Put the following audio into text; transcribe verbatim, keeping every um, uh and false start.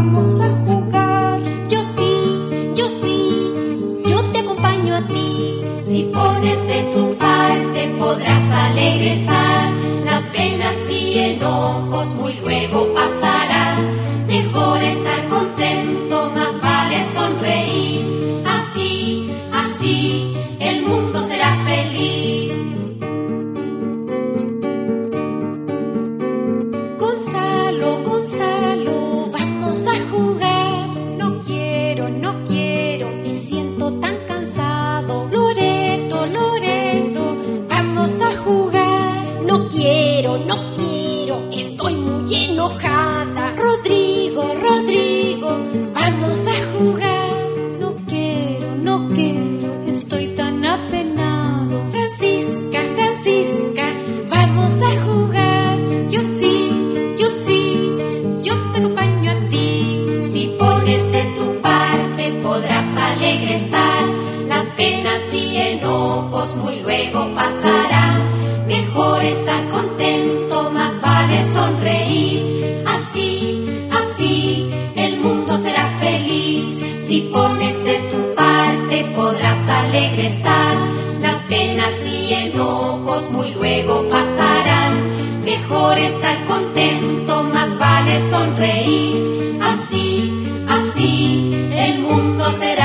vamos a jugar. Yo sí, yo sí, yo te acompaño a ti. Si pones de tu parte podrás alegre estar. Las penas y enojos muy luego pasarán. Mejor estar contento, más vale sonreír. Así, así, el mundo será feliz. Gonzalo, Gonzalo, vamos a jugar. No quiero, no quiero, me siento tan cansado. Loreto, Loreto, vamos a jugar. No quiero, no quiero, estoy muy enojada. Rodrigo, Rodrigo, vamos a jugar. No quiero, no quiero, estoy tan apenado. Francisca, Francisca, vamos a jugar. Yo sí, yo sí, yo te acompaño a ti. Si pones de tu parte podrás alegre estar. Las penas y enojos muy luego pasarán. Mejor estar contento, más vale sonreír. Así, así, el mundo será feliz. Si pones de tu parte podrás alegre estar. Las penas y enojos muy luego pasarán. Mejor estar contento, más vale sonreír. Así, así, el mundo será